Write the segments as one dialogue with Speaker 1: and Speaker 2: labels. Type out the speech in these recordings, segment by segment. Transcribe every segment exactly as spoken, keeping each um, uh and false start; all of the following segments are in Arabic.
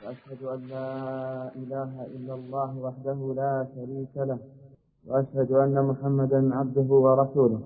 Speaker 1: وأشهد أن لا إله إلا الله وحده لا شريك له، وأشهد أن محمدا عبده ورسوله.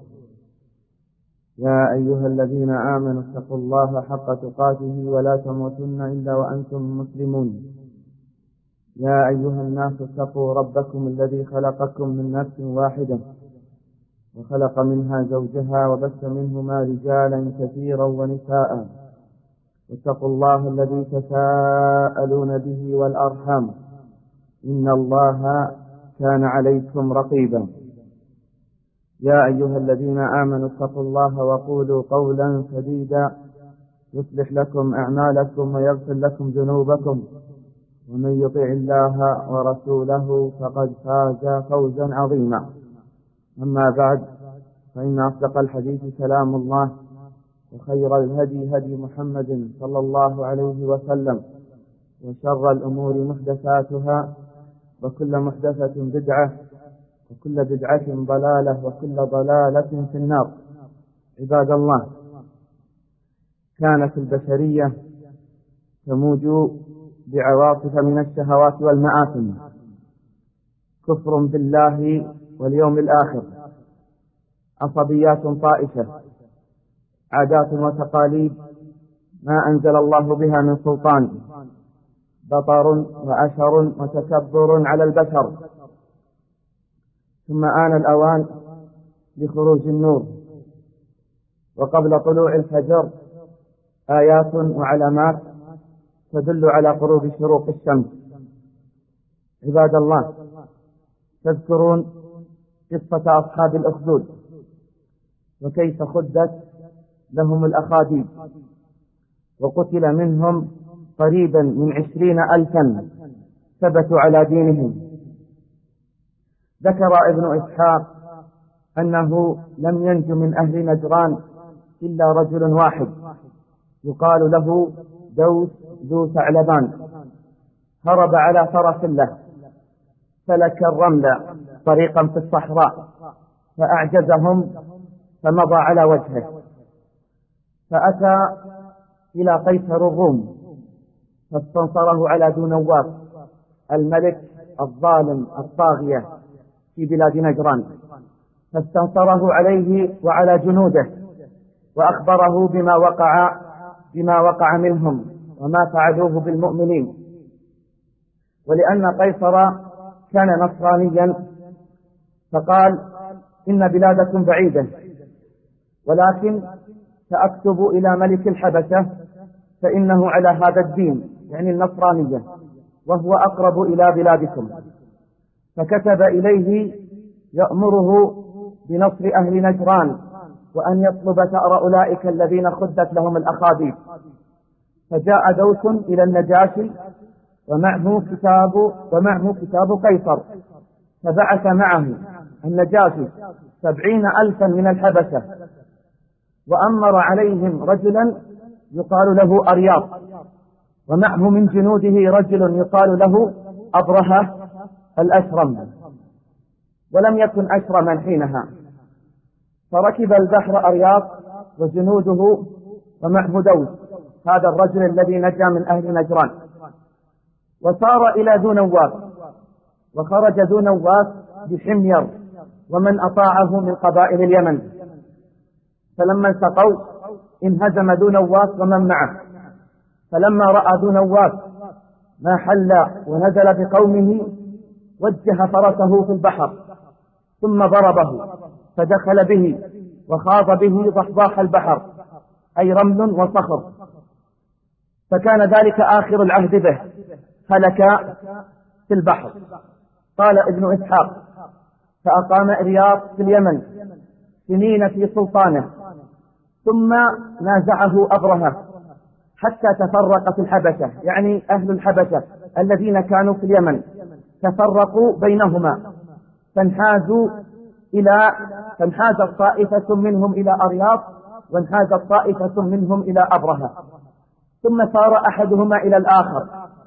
Speaker 1: يا أيها الذين آمنوا اتقوا الله حق تقاته ولا تموتن إلا وأنتم مسلمون. يا أيها الناس اتقوا ربكم الذي خلقكم من نفس واحدة وخلق منها زوجها وبث منهما رجالا كثيرا ونساء، واتقوا الله الذي تساءلون به والأرحام إن الله كان عليكم رقيبا. يا أيها الذين آمنوا اتقوا الله وقولوا قولا سديدا يصلح لكم أعمالكم ويغفر لكم ذنوبكم، ومن يطع الله ورسوله فقد فاز فوزا عظيما. أما بعد، فإن أصدق الحديث كلام الله، وخير الهدي هدي محمد صلى الله عليه وسلم، وشر الأمور محدثاتها، وكل محدثة بدعة، وكل بدعة ضلالة، وكل ضلالة في النار. عباد الله، كانت البشرية تموج بعواصف من الشهوات والمآثم، كفر بالله واليوم الآخر، عصبيات طائشة، عادات وتقاليد ما أنزل الله بها من سلطان، بطر وأشر وتكبر على البشر. ثم آن الأوان لخروج النور، وقبل طلوع الفجر آيات وعلامات تدل على قرب شروق الشمس. عباد الله، تذكرون قصة أصحاب الأخدود وكيف خدت لهم الأخاديد، وقتل منهم قريبا من عشرين ألفا ثبتوا على دينهم. ذكر ابن إسحاق أنه لم ينج من أهل نجران إلا رجل واحد يقال له دوس ذو ثعلبان، هرب على فرس له، سلك الرمل طريقا في الصحراء فأعجزهم فمضى على وجهه، فأتى إلى قيصر الروم فاستنصره على ذو نواس الملك الظالم الطاغية في بلاد نجران، فاستنصره عليه وعلى جنوده، وأخبره بما وقع بما وقع منهم وما فعلوه بالمؤمنين. ولأن قيصر كان نصرانيا فقال: إن بلادكم بعيدة، ولكن سأكتب إلى ملك الحبشة فإنه على هذا الدين، يعني النصرانية، وهو أقرب إلى بلادكم. فكتب إليه يأمره بنصر أهل نجران، وأن يطلب ثأر أولئك الذين خدت لهم الأخاديد. فجاء دوس إلى النجاشي ومعه كتاب ومعه كتاب قيصر، فبعث معه النجاشي سبعين ألفا من الحبشة، وأمر عليهم رجلا يقال له أرياط، ومعه من جنوده رجل يقال له أبرهة الأشرم، ولم يكن أشرما حينها. فركب البحر أرياط وجنوده ومعه دوس، هذا الرجل الذي نجا من أهل نجران، وصار إلى ذو نواس، وخرج ذو نواس بحمير ومن أطاعه من قبائل اليمن. فلما التقوا انهزم ذو نواس ومن معه، فلما رأى ذو نواس ما حل ونزل بقومه وجه فرسه في البحر ثم ضربه، فدخل به وخاض به ضحضاح البحر، أي رمل وصخر، فكان ذلك آخر العهد به، هلك في البحر. قال ابن إسحاق: فأقام إرياط في اليمن سنين في سلطانه، ثم نازعه أبرهة حتى تفرقت الحبشة، يعني أهل الحبشة الذين كانوا في اليمن تفرقوا بينهما، فانحازوا إلى فانحازت طائفة منهم إلى أرياط، وانحازت طائفة منهم إلى أبرهة، ثم صار أحدهما إلى الآخر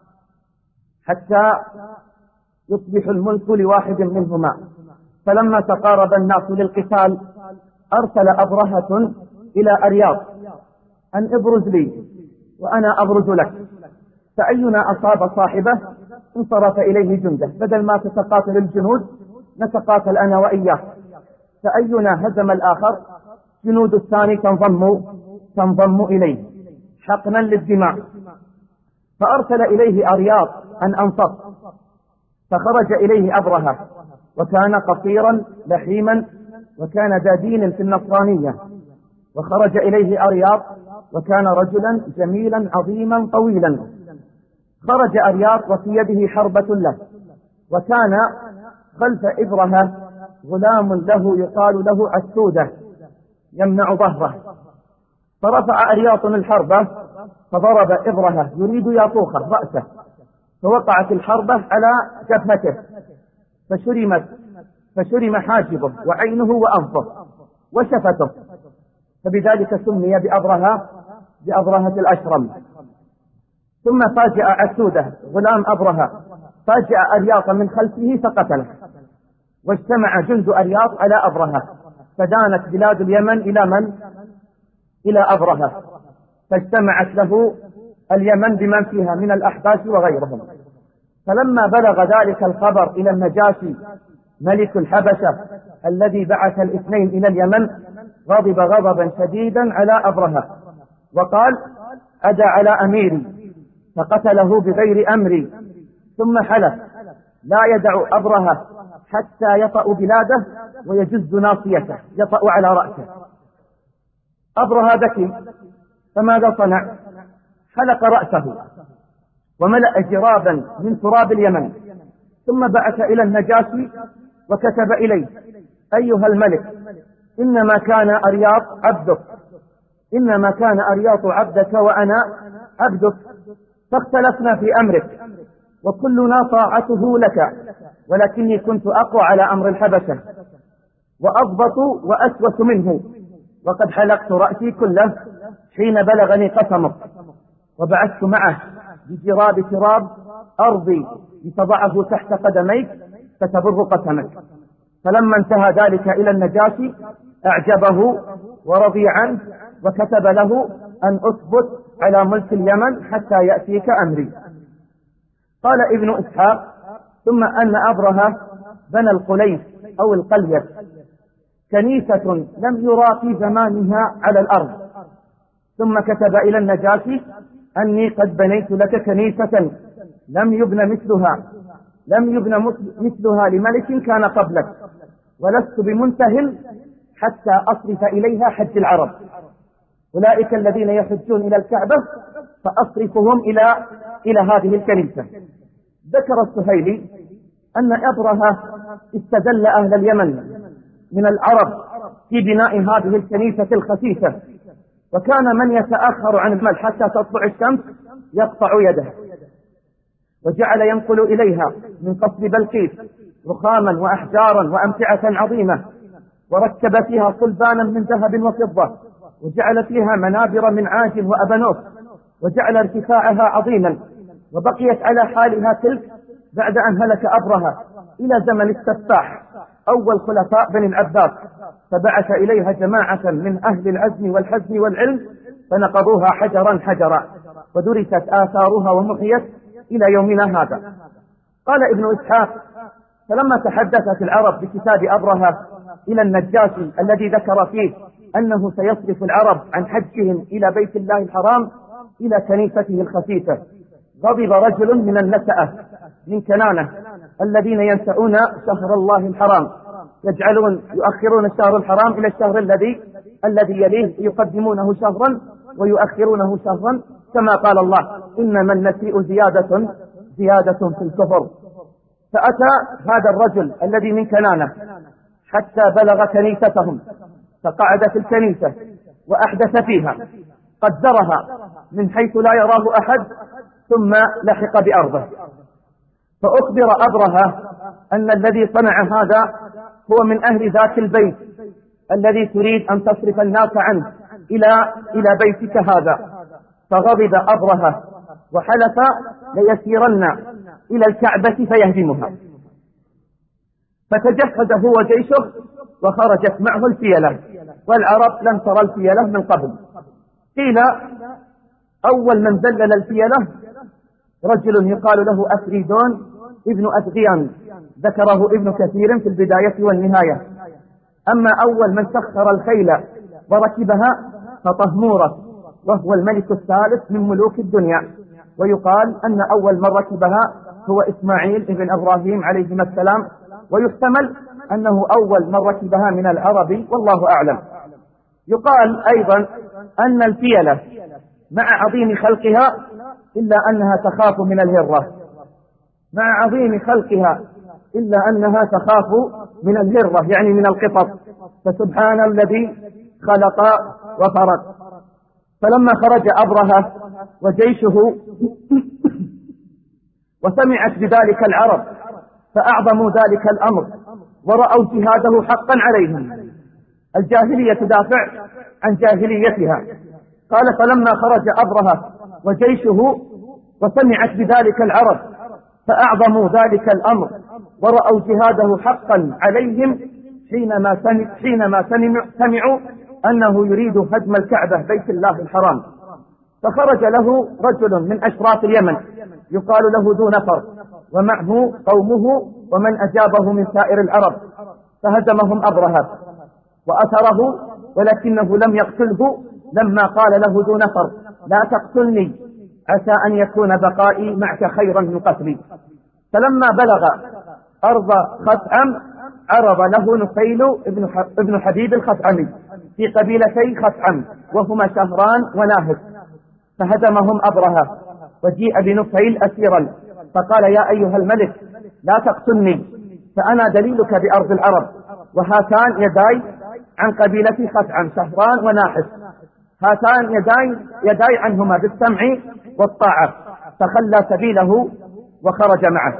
Speaker 1: حتى يصبح الملك لواحد منهما. فلما تقارب الناس للقتال أرسل أبرهة إلى أرياط أن ابرز لي وأنا أبرز لك، فأينا أصاب صاحبه انصرف إليه جنده، بدل ما تتقاتل الجنود نتقاتل أنا وإياك، فأينا هزم الآخر جنود الثاني تنضم تنضم إليه حقنا للدماء. فأرسل إليه أرياط أن أنصف، فخرج إليه أبرهة، وكان قصيرا لحيما وكان ذا دين في النصرانية، وخرج إليه أرياط وكان رجلا جميلا عظيما طويلا. خرج أرياط وفي يده حربة له، وكان خلف إبرهة غلام له يقال له عسودة يمنع ظهره. فرفع أرياط الحربة فضرب إبرهة يريد يطوخه رأسه، فوقعت الحربة على جبهته فشرمت فشرم حاجبه وعينه وأنفه وشفته، فبذلك سمي بأبرهة بأبرهة الأشرم. ثم فاجأ عسودة غلام أبرهة، فاجأ أرياط من خلفه فقتله، واجتمع جند أرياط على أبرهة، فدانت بلاد اليمن إلى من؟ إلى أبرهة، فاجتمعت له اليمن بمن فيها من الأحباش وغيرهم. فلما بلغ ذلك الخبر إلى النجاشي ملك الحبشة الذي بعث الاثنين إلى اليمن، غضب غضبا شديدا على أبرهة وقال: أدى على أميري فقتله بغير أمري، ثم حلف لا يدع أبرهة حتى يطأ بلاده ويجز ناصيته يطأ على رأسه. أبرهة ذكي، فماذا صنع؟ حلق رأسه وملأ جرابا من تراب اليمن، ثم بعث إلى النجاشي وكتب إليه: أيها الملك، إنما كان أرياط عبدك إنما كان أرياط عبدك وأنا عبدك، فاختلفنا في أمرك وكلنا طاعته لك، ولكني كنت أقوى على أمر الحبشة وأضبط وأسوس منه، وقد حلقت رأسي كله حين بلغني قسمك، وبعثت معه بجراب تراب أرضي لتضعه تحت قدميك فتبر قسمك. فلما انتهى ذلك إلى النجاشي أعجبه ورضي عنه، وكتب له أن أثبت على ملك اليمن حتى يأتيك أمري. قال ابن إسحاق: ثم أن أبرهة بنى القليس أو القليس، كنيسة لم يرى في زمانها على الأرض، ثم كتب إلى النجاشي أني قد بنيت لك كنيسة لم يبن مثلها لم يبن مثلها لملك كان قبلك، ولست بمنتهل حتى أصرف إليها حج العرب، أولئك الذين يحجون إلى الكعبة فأصرفهم إلى إلى هذه الكنيسة. ذكر السهيلي أن أبرهة استدل أهل اليمن من العرب في بناء هذه الكنيسة الخسيسة، وكان من يتأخر عن المال حتى تطلع الشمس يقطع يده، وجعل ينقل إليها من قصب بلقيس رخاما وأحجارا وأمتعة عظيمة، وركب فيها صلبانا من ذهب وفضة، وجعل فيها منابر من عاج وأبنوس، وجعل ارتفاعها عظيما، وبقيت على حالها تلك بعد أن هلك أبرهة إلى زمن السفاح أول خلفاء بني العباس، فبعث إليها جماعة من أهل العزم والحزم والعلم فنقضوها حجرا حجرا، ودرست آثارها ومحيت إلى يومنا هذا. قال ابن إسحاق: فلما تحدثت العرب بكتاب أبرهة إلى النجاشي الذي ذكر فيه أنه سيصرف العرب عن حجهم إلى بيت الله الحرام إلى كنيسته الخسيسة، غضب رجل من النسأة من كنانة الذين ينسؤون شهر الله الحرام، يجعلون يؤخرون الشهر الحرام إلى الشهر الذي الذي يليه، يقدمونه شهرا ويؤخرونه شهرا، كما قال الله: إنما النسيء زيادة زيادة في الكفر. فأتى هذا الرجل الذي من كنانة حتى بلغ كنيستهم، فقعد في الكنيسة وأحدث فيها، قدرها من حيث لا يراه أحد، ثم لحق بأرضه. فأخبر أبرهة أن الذي صنع هذا هو من أهل ذاك البيت الذي تريد أن تصرف الناس عنه إلى إلى بيتك هذا. فغضب أبرهة وحلف ليسيرن إلى الكعبة فيهدمها، فتجهز هو جيشه وخرجت معه الفيلة، والعرب لم ترى الفيلة من قبل. قيل أول من ذلل الفيلة رجل يقال له أفريدون ابن أدغيان، ذكره ابن كثير في البداية والنهاية. أما أول من سخر الخيل وركبها فطهمورة، وهو الملك الثالث من ملوك الدنيا، ويقال أن أول من ركبها هو إسماعيل ابن إبراهيم عليهما السلام، ويحتمل أنه أول من ركبها من العرب، والله أعلم. يقال أيضا أن الفيلة مع عظيم خلقها إلا أنها تخاف من الهرة، مع عظيم خلقها إلا أنها تخاف من الهرة، يعني من القطط. فسبحان الذي خلق وفرق. فلما خرج أبرهة وجيشه وسمعت بذلك العرب فأعظموا ذلك الأمر ورأوا جهاده حقا عليهم. الجاهلية تدافع عن جاهليتها. قال فلما خرج أبرهة وجيشه وسمعت بذلك العرب فأعظموا ذلك الأمر ورأوا جهاده حقا عليهم حينما سمع حينما سمعوا أنه يريد هدم الكعبة بيت الله الحرام. فخرج له رجل من أشراف اليمن يقال له ذو نفر، ومعه قومه ومن أجابه من سائر العرب، فهزمهم أبرهة وأثره، ولكنه لم يقتله لما قال له ذو نفر لا تقتلني عسى أن يكون بقائي معك خيرا من قتلي. فلما بلغ أرض خثعم عرض له نفيل ابن حبيب الخثعمي في قبيلتي خثعم، وهما شهران وناهد، فهزمهم أبرهة وجيء بنفيل أسيرا، فقال يا أيها الملك لا تقتلني فأنا دليلك بأرض العرب، وهاتان يداي عن قبيلة خثعم شهران وناحس، هاتان يداي, يداي عنهما بالسمع والطاعة. فخلى سبيله وخرج معه.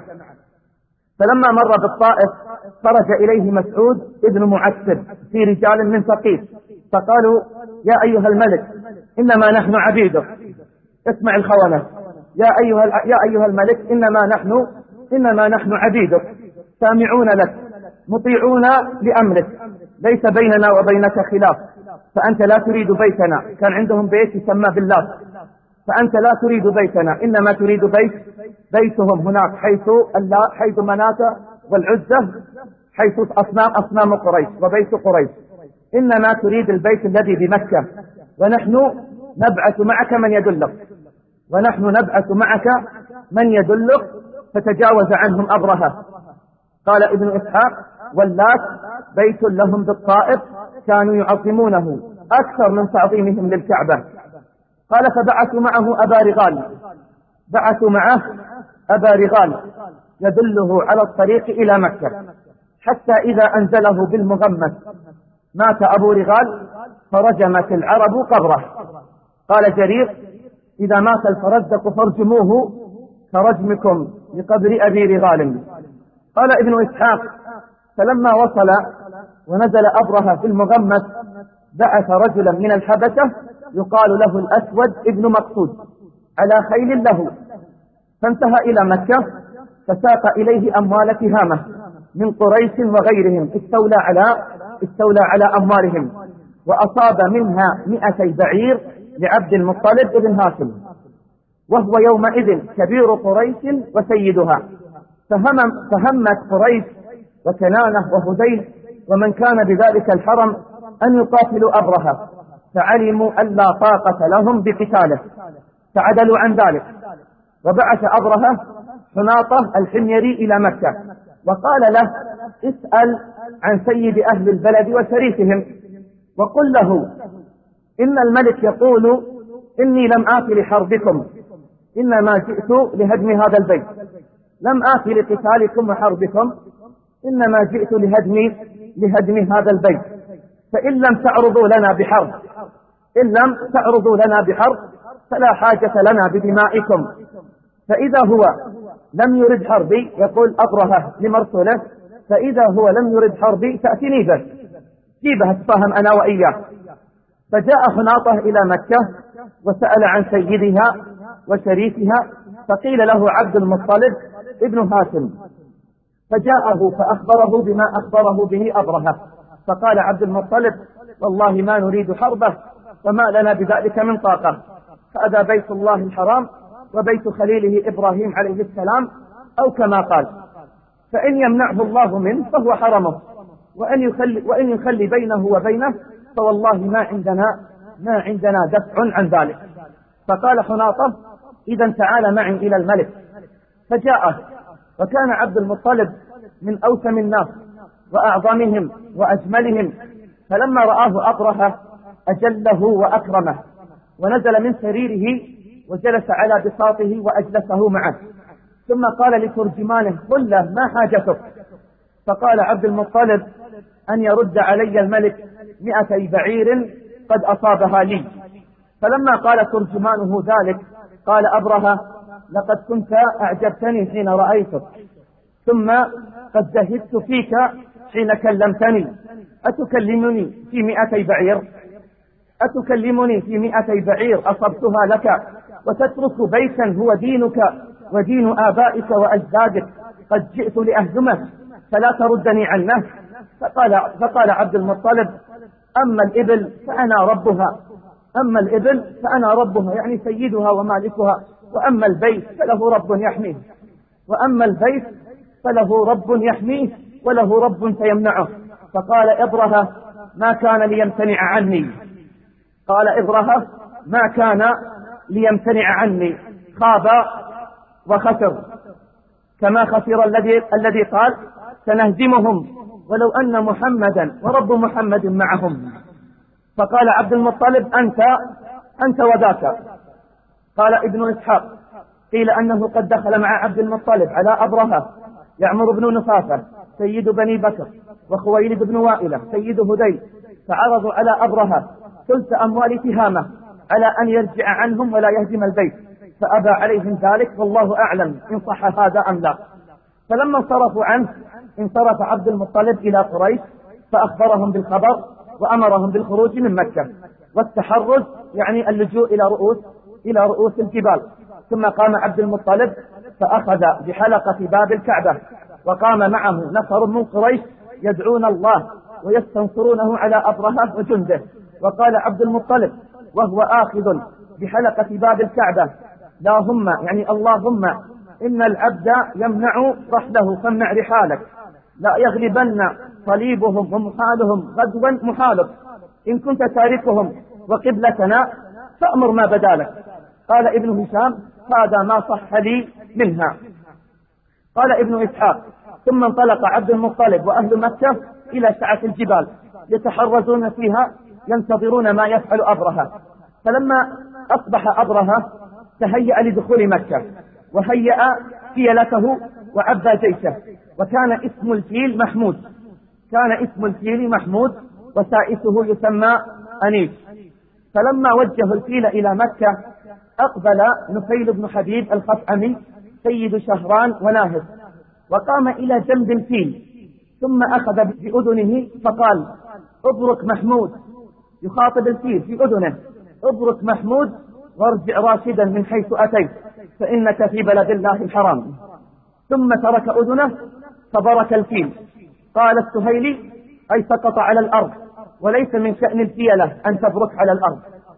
Speaker 1: فلما مر بالطائف خرج إليه مسعود ابن معتب في رجال من ثقيف، فقالوا يا أيها الملك إنما نحن عبيدك، اسمع الخونة، يا أيها, يا أيها الملك إنما نحن إنما نحن عبيدك سامعون لك مطيعون لأمرك، ليس بيننا وبينك خلاف، فأنت لا تريد بيتنا، كان عندهم بيت يسمى باللات، فأنت لا تريد بيتنا إنما تريد بيت بيتهم هناك حيث اللات حيث مناة والعزة، حيث أصنام أصنام قريش وبيت قريش، إنما تريد البيت الذي بمكة، ونحن نبعث معك من يدلك ونحن نبعث معك من يدلك فتجاوز عنهم أبرهة. قال ابن إسحاق واللات بيت لهم بالطائف كانوا يعظمونه أكثر من تعظيمهم للكعبة. قال فبعثوا معه أبا رغال، بعثوا معه أبا رغال يدله على الطريق إلى مكة، حتى إذا أنزله بالمغمس مات أبو رغال فرجمت العرب قبره. قال جرير إذا مات الفرزدق فارجموه كرجمكم لقبر أبي رغال. قال ابن إسحاق فلما وصل ونزل أبرهة في المغمس بعث رجلا من الحبشة يقال له الأسود ابن مقصود على خيل له، فانتهى إلى مكة فساق إليه أموال تهامة من قريش وغيرهم، استولى على استولى على أموالهم، وأصاب منها مئتي بعير لعبد المطلب ابن هاشم، وهو يومئذ كبير قريش وسيدها. فهم فهمت قريش وكنانة وهذيل ومن كان بذلك الحرم أن يقاتلوا أبرهة، فعلموا أن لا طاقة لهم بقتاله فعدلوا عن ذلك، وبعث أبرهة حناطة الحميري إلى مكة وقال له اسأل عن سيد أهل البلد وشريفهم وقل له إن الملك يقول إني لم آت لحربكم إنما جئت لهدم هذا البيت، لم آت لقتالكم وحربكم إنما جئت لهدم لهدم هذا البيت، فإن لم تعرضوا لنا بحرب إن لم تعرضوا لنا بحرب فلا حاجة لنا بدمائكم. فإذا هو لم يرد حربي، يقول أبرهة لمرسوله، فإذا هو لم يرد حربي تأتني به جيبها اتفاهم أنا وإياه. فجاء حناطة إلى مكة وسأل عن سيدها وشريفها، فقيل له عبد المطلب ابن هاشم، فجاءه فأخبره بما أخبره به أبرهة، فقال عبد المطلب والله ما نريد حربه وما لنا بذلك من طاقة، هذا بيت الله الحرام
Speaker 2: وبيت خليله إبراهيم عليه السلام، أو كما قال: فإن يمنعه الله منه فهو حرمه، وإن يخلي, وإن يخلي بينه وبينه فوالله ما عندنا ما عندنا دفع عن ذلك. فقال حناطة: إذا تعال معي إلى الملك. فجاءه، وكان عبد المطلب من أوسم الناس وأعظمهم وأجملهم، فلما رآه أبرهة أجله وأكرمه، ونزل من سريره وجلس على بساطه وأجلسه معه، ثم قال لترجمانه: قل له ما حاجتك؟ فقال عبد المطلب: أن يرد علي الملك مئتي بعير قد أصابها لي. فلما قال ترجمانه ذلك قال أبرهة: لقد كنت أعجبتني حين رأيتك، ثم قد زهدت فيك حين كلمتني، أتكلمني في مئتي بعير أتكلمني في مئتي بعير أصبتها لك، وتترك بيتا هو دينك ودين آبائك وأجدادك، قد جئت لأهزمه فلا تردني عنه. فقال, فقال عبد المطلب: أما الإبل فأنا ربها أما الإبل فأنا ربها يعني سيدها ومالكها، وأما البيت فله رب يحميه وأما البيت فله رب يحميه وله رب سيمنعه. فقال إبرهة: ما كان ليمتنع عني قال إبرهة: ما كان ليمتنع عني خاب وخسر، كما خسر الذي الذي قال: سنهزمهم ولو أن محمدا ورب محمد معهم. فقال عبد المطلب: أنت أنت وذاك. قال ابن إسحاق: قيل أنه قد دخل مع عبد المطلب على أبرهة يعمر بن نفافة سيد بني بكر، وخويلد بن وائلة سيد هذيل، فعرضوا على أبرهة ثلث أموال تهامة على أن يرجع عنهم ولا يهزم البيت، فأبى عليهم ذلك، والله أعلم إن صح هذا أم لا. فلما انصرفوا عنه انصرف عبد المطلب إلى قريش فأخبرهم بالخبر وأمرهم بالخروج من مكة والتحرز، يعني اللجوء إلى رؤوس إلى رؤوس الجبال. ثم قام عبد المطلب فأخذ بحلقة باب الكعبة، وقام معه نفر من قريش يدعون الله ويستنصرونه على أبرهة وجنده. وقال عبد المطلب وهو آخذ بحلقة باب الكعبة: اللهم يعني اللهم إن العبد يمنع رحله فامنع رحالك، لا يغلبن صليبهم ومحالهم غدوا محالك، إن كنت تاركهم وقبلتنا فأمر ما بدالك. قال ابن هشام: هذا ما صح لي منها. قال ابن إسحاق: ثم انطلق عبد المطلب وأهل مكة إلى سعة الجبال يتحرزون فيها ينتظرون ما يفعل أبرهة. فلما أصبح أبرهة تهيأ لدخول مكة وهيأ فيلته وعبى جيشه، وكان اسم الفيل محمود كان اسم الفيل محمود وسائسه يسمى أنيس. فلما وجهوا الفيل إلى مكة أقبل نفيل بن حبيب الخثعمي سيد شهران وناهد، وقام إلى جنب الفيل، ثم أخذ بأذنه فقال: ابرك محمود، يخاطب الفيل في أذنه: ابرك محمود وارجع راشدا من حيث أتيت، فإنك في بلد الله الحرام. ثم ترك أذنه فبرك الفيل. قال السهيلي: أي سقط على الأرض، وليس من شأن الفيلة أن تبرك على الأرض.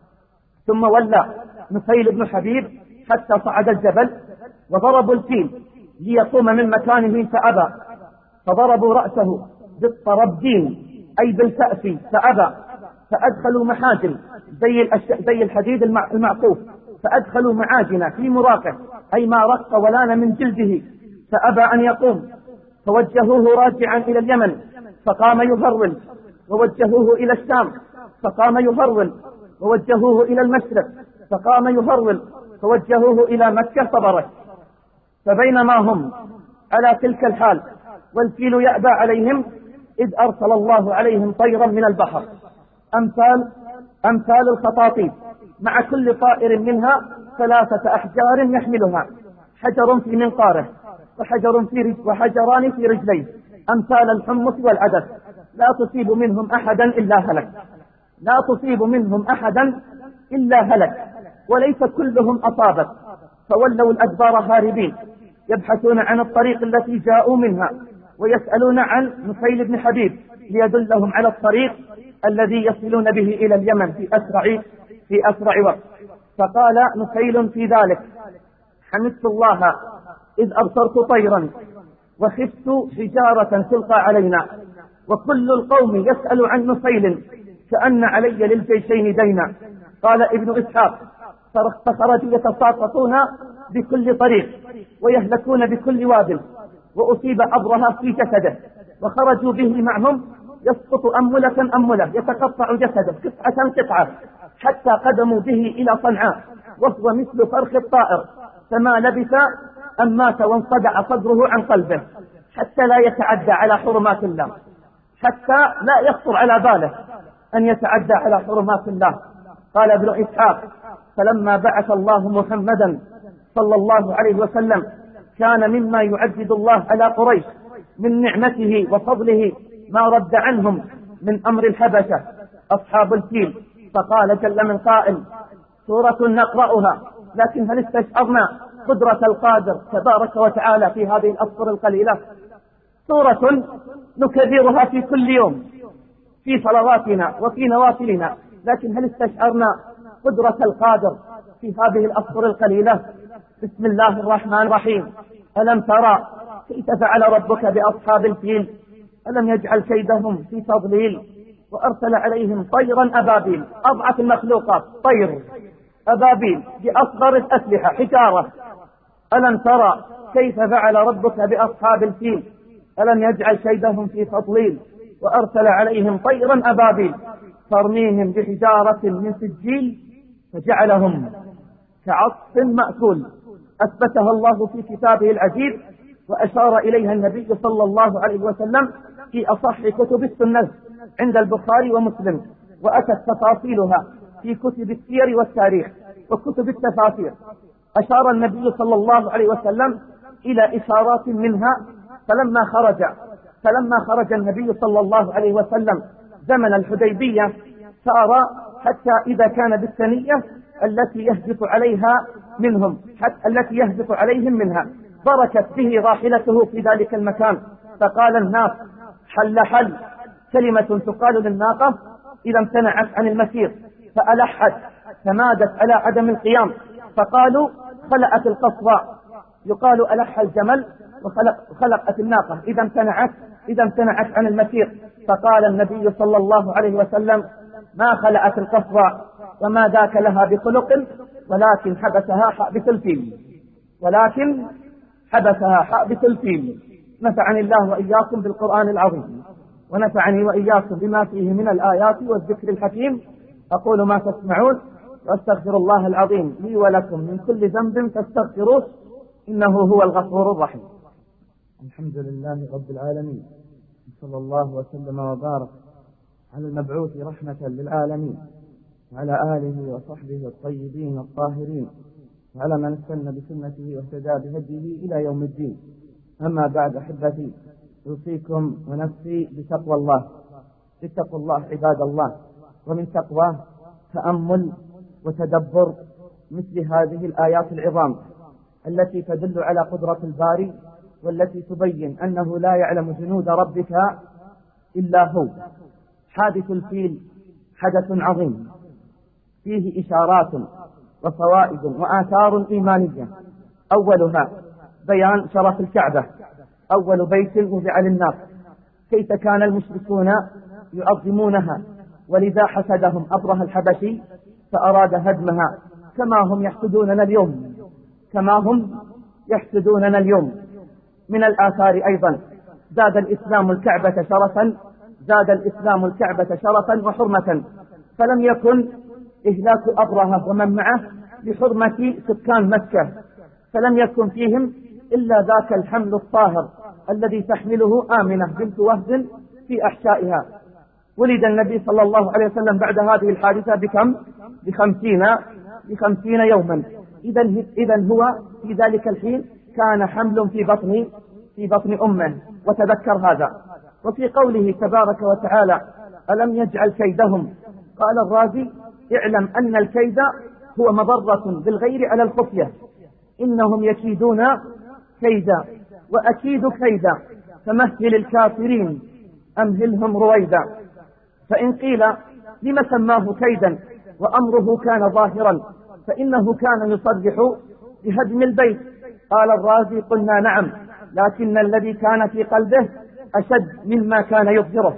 Speaker 2: ثم ولى نفيل بن حبيب حتى صعد الجبل، وضربوا الفيل ليقوم من مكانه فأبى، فضربوا رأسه بالطربدين أي بالكأس فأبى، فأدخلوا محاجن زي, الأش... زي الحديد المع... المعقوف، فأدخلوا معاجن في مراقه أي ما رق ولان من جلده، فأبى أن يقوم، فوجهوه راجعا إلى اليمن فقام يهرول، ووجهوه إلى الشام فقام يهرول، ووجهوه إلى المشرق فقام يهرول، فوجهوه إلى مكة فبرك. فبينما هم على تلك الحال والفيل يأبى عليهم إذ أرسل الله عليهم طيرا من البحر أمثال أمثال الخطاطيف، مع كل طائر منها ثلاثة أحجار يحملها، حجر في منقاره وحجر في رج وحجران في رجليه، أمثال الحمص والعدس، لا تصيب منهم أحدا إلا هلك لا تصيب منهم أحدا إلا هلك وليس كلهم أصابت. فولوا الأدبار هاربين يبحثون عن الطريق التي جاءوا منها، ويسألون عن نفيل بن حبيب ليدلهم على الطريق الذي يصلون به إلى اليمن في أسرع في أسرع وقت. فقال نفيل في ذلك: حمدت الله إذ أبصرت طيرا وخفت حجارة تلقى علينا، وكل القوم يسأل عن نفيل كأن علي للجيشين دينا. قال ابن إسحاق: فخرجوا يتساقطون بكل طريق ويهلكون بكل واد، وأصيب أبرهة في جسده، وخرجوا به معهم يسقط أملة أملة، يتقطع جسده قطعة قطعة، حتى قدموا به إلى صنعاء وهو مثل فرخ الطائر، فما لبث أن مات وانصدع صدره عن قلبه، حتى لا يتعدى على حرمات الله، حتى لا يخطر على باله أن يتعدى على حرمات الله. قال ابن إسحاق: فلما بعث الله محمدا صلى الله عليه وسلم كان مما يعدد الله على قريش من نعمته وفضله ما رد عنهم من أمر الحبشة أصحاب الفيل. فقال جل من قائل: سورة نقرأها لكن هل استشعرنا قدرة القادر تبارك وتعالى في هذه الأسطر القليلة؟ سورة نكررها في كل يوم في صلواتنا وفي نوافلنا، لكن هل استشعرنا قدرة القادر في هذه الأسطر القليلة؟ بسم الله الرحمن الرحيم. ألم ترى كيف فعل ربك بأصحاب الفيل؟ ألم يجعل كيدهم في تضليل؟ وأرسل عليهم طيرا أبابيل، أضعف المخلوقات طير أبابيل بأصغر الأسلحة حجارة. ألم ترى كيف فعل ربك بأصحاب الفيل؟ ألم يجعل كيدهم في تضليل؟ وأرسل عليهم طيرا أبابيل ترميهم بحجارة من سجيل فجعلهم كعصف مأكول. أثبتها الله في كتابه العزيز، وأشار إليها النبي صلى الله عليه وسلم في أصح كتب السنة عند البخاري ومسلم، وأتت تفاصيلها في كتب السير والتاريخ وكتب التفاسير. أشار النبي صلى الله عليه وسلم إلى إشارات منها. فلما خرج فلما خرج النبي صلى الله عليه وسلم زمن الحديبية سار حتى إذا كان بالثنية التي يهبط عليها منهم حتى التي يهبط عليهم منها بركت به راحلته في ذلك المكان، فقال الناس: حل حل، كلمة تقال للناقة إذا امتنعت عن المسير فألحت تمادت على عدم القيام، فقالوا: خلأت القصوى، يقال ألح الجمل وخلق خلقت الناقة إذا امتنعت إذا امتنعت عن المسير. فقال النبي صلى الله عليه وسلم: ما خلأت القصوى وما ذاك لها بخلق، ولكن حبسها حابس الفيل ولكن حبسها حابس الفيل. نفعني الله وإياكم بالقرآن العظيم، ونفعني وإياكم بما فيه من الآيات والذكر الحكيم. أقول ما تسمعون، وأستغفر الله العظيم لي ولكم من كل ذنب فاستغفروه إنه هو الغفور الرحيم.
Speaker 1: الحمد لله رب العالمين، صلى الله وسلم وبارك على المبعوث رحمة للعالمين، وعلى آله وصحبه الطيبين الطاهرين، وعلى من استنى بسنته واهتدى بهديه إلى يوم الدين. أما بعد، أحبتي، أوصيكم ونفسي بتقوى الله. اتقوا الله عباد الله، ومن تقواه تأمل وتدبر مثل هذه الآيات العظام التي تدل على قدرة الباري، والتي تبين أنه لا يعلم جنود ربك إلا هو. حادث الفيل حدث عظيم فيه إشارات وفوائد وآثار إيمانية. أولها بيان شرف الكعبة، أول بيت وضع للناس، كيف كان المشركون يعظمونها، ولذا حسدهم أبره الحبشي فأراد هدمها، كما هم يحسدوننا اليوم كما هم يحسدوننا اليوم. من الآثار أيضا زاد الإسلام الكعبة شرفا زاد الإسلام الكعبة شرفا وحرمة، فلم يكن إهلاك أبرهة ومن معه بحرمة سكان مكة، فلم يكن فيهم إلا ذاك الحمل الطاهر الذي تحمله آمنة بنت وهب في أحشائها. ولد النبي صلى الله عليه وسلم بعد هذه الحادثة بكم؟ بخمسين بخمسين يوما. إذن هو في ذلك الحين كان حمل في بطن في بطن أمه، وتذكر هذا. وفي قوله تبارك وتعالى: ألم يجعل كيدهم، قال الرازي: اعلم أن الكيد هو مضرة بالغير على الخفية، إنهم يكيدون كيدا وأكيد كيدا فمهل الكافرين أمهلهم رويدا. فإن قيل لما سماه كيدا وأمره كان ظاهرا، فإنه كان يصرح
Speaker 2: بهدم البيت؟ قال الرازي: قلنا نعم، لكن الذي كان في قلبه أشد مما كان يظهره،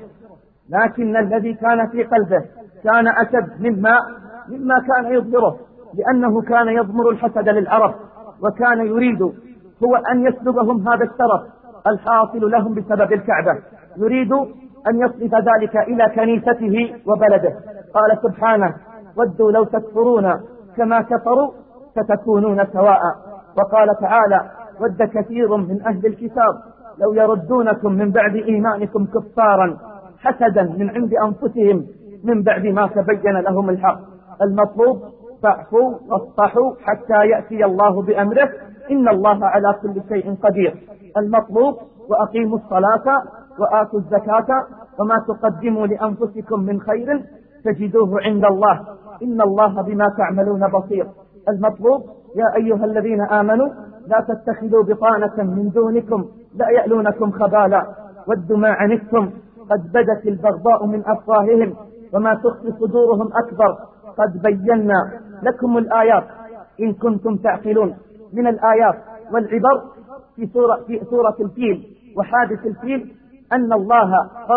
Speaker 2: لكن الذي كان في قلبه كان أشد مما مما كان يظهره، لأنه كان يضمر الحسد للعرب، وكان يريد هو أن يسلبهم هذا الشرف الحاصل لهم بسبب الكعبة، يريد أن يصرف ذلك إلى كنيسته وبلده. قال سبحانه: ودوا لو تكفرون كما كفروا فتكونون سواء. وقال تعالى: ود كثير من أهل الكتاب لو يردونكم من بعد إيمانكم كفارا حسدا من عند أنفسهم من بعد ما تبين لهم الحق. المطلوب: فاعفوا واصفحوا حتى يأتي الله بأمره، إن الله على كل شيء قدير. المطلوب: وأقيموا الصلاة وآتوا الزكاة وما تقدموا لأنفسكم من خير تجدوه عند الله، إن الله بما تعملون بصير. المطلوب: يا أيها الذين آمنوا لا تتخذوا بطانة من دونكم لا يألونكم خبالا ودوا ما عنتم قد بدت البغضاء من أفواههم وما تخفي صدورهم أكبر قد بينا لكم الآيات إن كنتم تعقلون. من الآيات والعبر في سورة, في سورة الفيل وحادث الفيل أن الله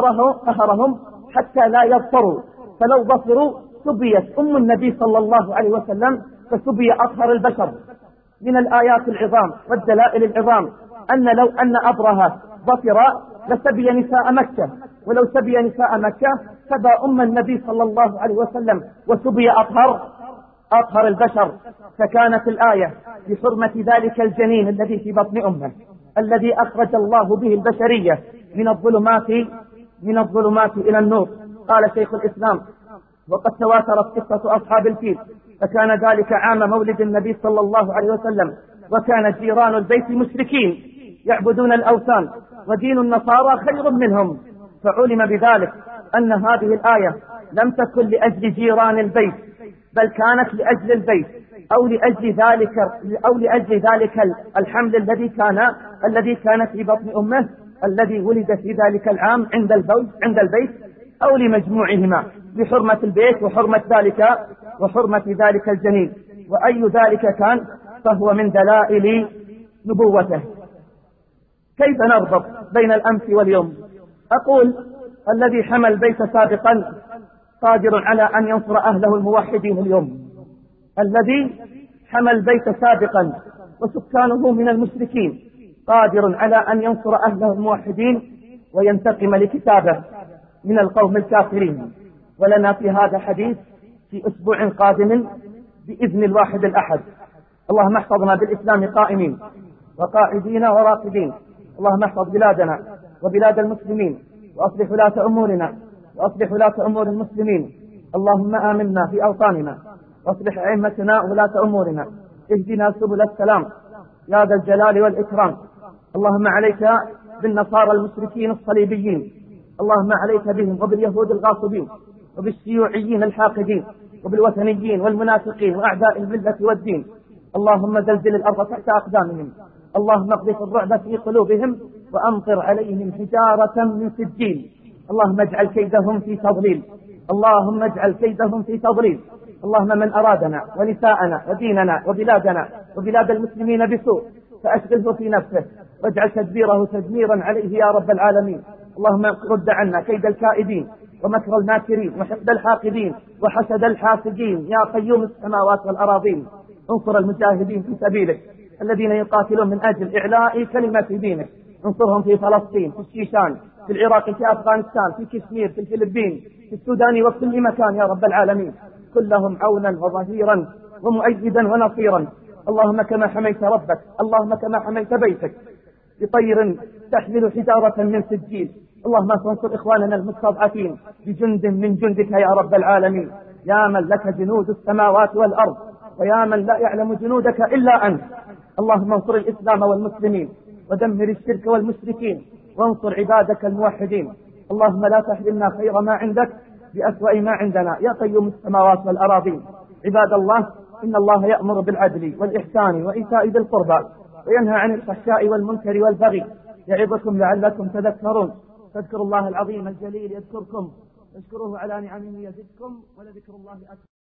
Speaker 2: قهرهم حتى لا يظفروا، فلو ظفروا سبيت أم النبي صلى الله عليه وسلم فسبي أطهر البشر. من الآيات العظام والدلائل العظام أن لو أن أبرهة ظفر لسبي نساء مكة، ولو سبي نساء مكة سبى أم النبي صلى الله عليه وسلم وسبي أطهر أطهر البشر. فكانت الآية بحرمة ذلك الجنين الذي في بطن أمه الذي أخرج الله به البشرية من الظلمات من الظلمات إلى النور. قال شيخ الإسلام: وقد تواترت قصة أصحاب الفيل، فكان ذلك عام مولد النبي صلى الله عليه وسلم، وكان جيران البيت مشركين يعبدون الأوثان، ودين النصارى خير منهم، فعلم بذلك أن هذه الآية لم تكن لأجل جيران البيت، بل كانت لأجل البيت أو لأجل ذلك أو لأجل ذلك الحمل الذي كان الذي كان في بطن أمه الذي ولد في ذلك العام عند البيت عند البيت أو لمجموعهما بحرمة البيت وحرمة ذلك وحرمة ذلك الجنين. وأي ذلك كان فهو من دلائل نبوته. كيف نربط بين الأمس واليوم؟ أقول: الذي حمى البيت سابقا قادر على أن ينصر أهله الموحدين اليوم. الذي حمى البيت سابقا وسكانه من المشركين قادر على أن ينصر أهله الموحدين وينتقم لكتابه من القوم الكافرين. ولنا في هذا حديث في أسبوع قادم بإذن الواحد الأحد. اللهم احفظنا بالإسلام قائمين وقاعدين وراقدين. اللهم احفظ بلادنا وبلاد المسلمين، وأصلح ولاة أمورنا وأصلح ولاة أمور المسلمين. اللهم آمنا في أوطاننا واصلح أئمتنا وولاة أمورنا، اهدنا سبل السلام يا ذا الجلال والإكرام. اللهم عليك بالنصارى المشركين الصليبيين، اللهم عليك بهم وباليهود الغاصبين وبالشيوعيين الحاقدين وبالوثنيين والمنافقين وأعداء الملة والدين. اللهم زلزل الأرض تحت أقدامهم، اللهم اقذف الرعب في قلوبهم وأمطر عليهم حجارة من سجيل. اللهم اجعل كيدهم في تضليل، اللهم اجعل كيدهم في تضليل. اللهم من أرادنا ونساءنا وديننا وبلادنا وبلاد المسلمين بسوء فأشغله في نفسه واجعل تدبيره تدميرا عليه يا رب العالمين. اللهم رد عنا كيد الكائدين ومكر الماكرين وحقد الحاقدين وحسد الحاسدين يا قيوم السماوات والأراضين. انصر المجاهدين في سبيلك الذين يقاتلون من أجل إعلاء كلمة دينك، انصرهم في فلسطين، في الشيشان، في العراق، في أفغانستان، في كشمير، في الفلبين، في السودان وفي كل مكان يا رب العالمين. كلهم عونا وظهيرا ومؤيدا ونصيرا. اللهم كما حميت ربك، اللهم كما حميت بيتك بطير تحمل حجارة من سجيل، اللهم انصر إخواننا المستضعفين بجند من جندك يا رب العالمين، يا من لك جنود السماوات والأرض ويا من لا يعلم جنودك إلا أنت. اللهم انصر الإسلام والمسلمين ودمر الشرك والمشركين وانصر عبادك الموحدين. اللهم لا تحرمنا خير ما عندك بأسوأ ما عندنا يا قيوم السماوات والأراضين. عباد الله، إن الله يأمر بالعدل والإحسان وإيتاء ذي القربى وينهى عن الفحشاء والمنكر والبغي، يعظكم لعلكم تذكرون. فاذكروا الله العظيم الجليل يذكركم، واشكروه على نعمه يزدكم، ولذكر الله أكبر.